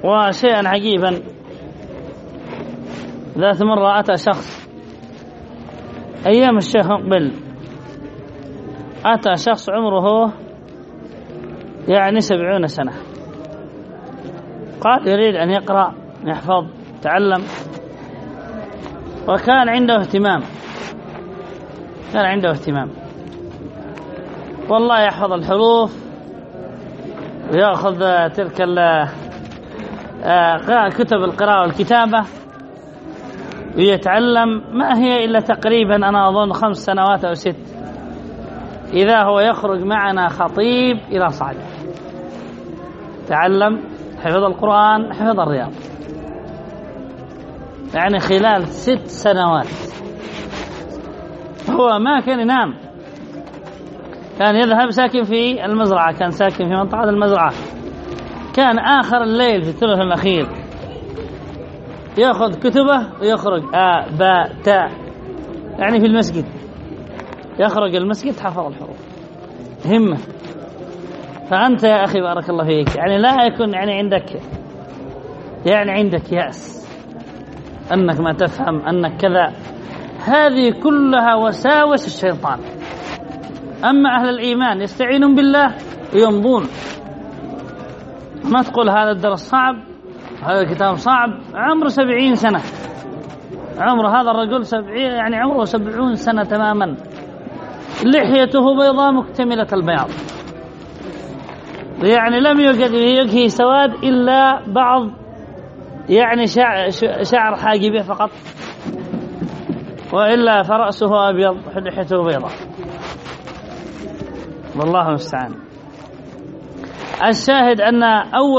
وشيئا عجيبا ذات مرة أتى شخص أيام الشيخ مقبل، أتى شخص عمره يعني 70 سنة، قال يريد أن يقرأ يحفظ تعلم، وكان عنده اهتمام، والله يحفظ الحروف ويأخذ تلك كتب القراءة والكتابة ويتعلم. ما هي إلا تقريبا أنا أظن 5 سنوات أو 6 إذا هو يخرج معنا خطيب إلى صعد، تعلم حفظ القرآن حفظ الرياض، يعني خلال 6 سنوات. هو ما كان ينام، كان يذهب ساكن في المزرعة، كان ساكن في منطقة المزرعة، كان آخر الليل في الثلث الأخير يأخذ كتبه ويخرج باء تاء، يعني في المسجد، يخرج المسجد حفظ الحروف، همة. فأنت يا أخي بارك الله فيك يعني لا يكون عندك يأس أنك ما تفهم أنك كذا، هذه كلها وساوس الشيطان. أما أهل الإيمان يستعينون بالله ويمضون، ما تقول هذا الدرس صعب هذا الكتاب صعب. عمره 70 سنة، عمر هذا الرجل 70، يعني عمره 70 سنة تماما، لحيته بيضاء مكتملة البياض، يعني لم يوجد في وجهه سواد إلا بعض يعني شعر حاجبه فقط، وإلا فرأسه أبيض لحيته بيضاء، والله المستعان. الشاهد أن أول